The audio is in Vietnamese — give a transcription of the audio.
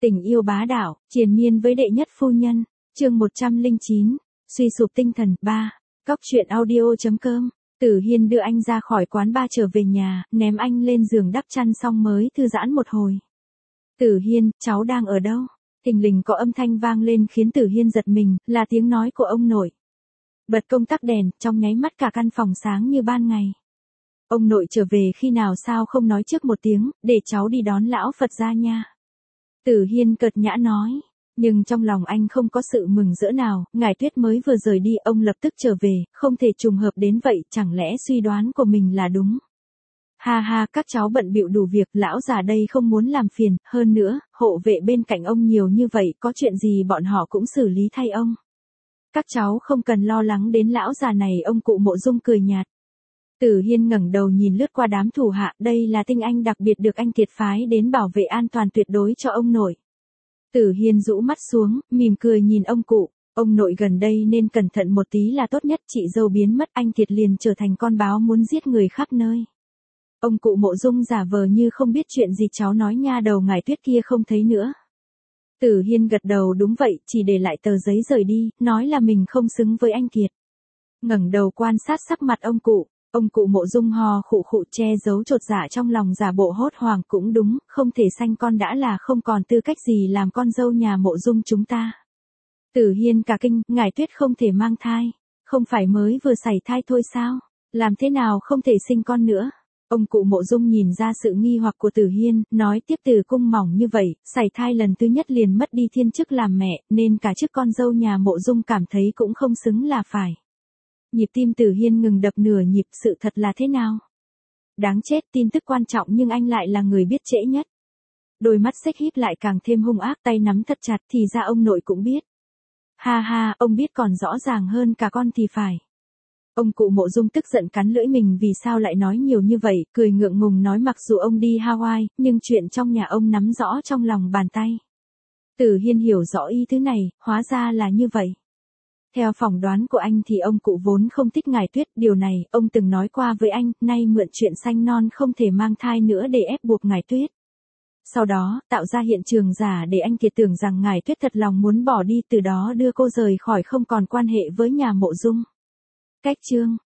Tình yêu bá đạo, triền miên với đệ nhất phu nhân. Chương 109, suy sụp tinh thần. 3. Cóc truyện audio.com. Tử Hiên đưa anh ra khỏi quán bar trở về nhà, ném anh lên giường đắp chăn xong mới thư giãn một hồi. Tử Hiên, cháu đang ở đâu? Thình lình có âm thanh vang lên khiến Tử Hiên giật mình, là tiếng nói của ông nội. Bật công tắc đèn, trong nháy mắt cả căn phòng sáng như ban ngày. Ông nội trở về khi nào sao không nói trước một tiếng, để cháu đi đón lão Phật ra nha. Tử Hiên cợt nhã nói, nhưng trong lòng anh không có sự mừng rỡ nào, Ngải Tuyết mới vừa rời đi, ông lập tức trở về, không thể trùng hợp đến vậy, chẳng lẽ suy đoán của mình là đúng. Ha ha, các cháu bận bịu đủ việc, lão già đây không muốn làm phiền, hơn nữa, hộ vệ bên cạnh ông nhiều như vậy, có chuyện gì bọn họ cũng xử lý thay ông. Các cháu không cần lo lắng đến lão già này, ông cụ Mộ Dung cười nhạt. Tử Hiên ngẩng đầu nhìn lướt qua đám thủ hạ, đây là tinh anh đặc biệt được anh Thiệt phái đến bảo vệ an toàn tuyệt đối cho ông nội. Tử Hiên rũ mắt xuống, mỉm cười nhìn ông cụ, ông nội gần đây nên cẩn thận một tí là tốt nhất, chị dâu biến mất anh Thiệt liền trở thành con báo muốn giết người khắp nơi. Ông cụ Mộ Dung giả vờ như không biết chuyện gì, cháu nói nha đầu Ngải Tuyết kia không thấy nữa. Tử Hiên gật đầu, đúng vậy, chỉ để lại tờ giấy rời đi, nói là mình không xứng với anh Thiệt. Ngẩng đầu quan sát sắc mặt ông cụ Mộ Dung ho khụ khụ che giấu chột dạ trong lòng, giả bộ hốt hoảng, cũng đúng, không thể sanh con đã là không còn tư cách gì làm con dâu nhà Mộ Dung chúng ta. Tử Hiên cả kinh, Ngải Tuyết không thể mang thai, không phải mới vừa sảy thai thôi sao, làm thế nào không thể sinh con nữa. Ông cụ Mộ Dung nhìn ra sự nghi hoặc của Tử Hiên, nói tiếp, Tử cung mỏng như vậy, sảy thai lần thứ nhất liền mất đi thiên chức làm mẹ, nên cả chức con dâu nhà Mộ Dung cảm thấy cũng không xứng là phải. Nhịp tim Tử Hiên ngừng đập nửa nhịp, sự thật là thế nào? Đáng chết, tin tức quan trọng nhưng anh lại là người biết trễ nhất. Đôi mắt xếch híp lại càng thêm hung ác, tay nắm thật chặt, thì ra ông nội cũng biết. Ha ha, ông biết còn rõ ràng hơn cả con thì phải. Ông cụ Mộ Dung tức giận cắn lưỡi mình vì sao lại nói nhiều như vậy, cười ngượng ngùng nói mặc dù ông đi Hawaii, nhưng chuyện trong nhà ông nắm rõ trong lòng bàn tay. Tử Hiên hiểu rõ ý thứ này, hóa ra là như vậy. Theo phỏng đoán của anh thì ông cụ vốn không thích Ngải Tuyết, điều này, ông từng nói qua với anh, nay mượn chuyện sanh non không thể mang thai nữa để ép buộc Ngải Tuyết. Sau đó, tạo ra hiện trường giả để anh Thiệt tưởng rằng Ngải Tuyết thật lòng muốn bỏ đi, từ đó đưa cô rời khỏi, không còn quan hệ với nhà Mộ Dung. Cách chương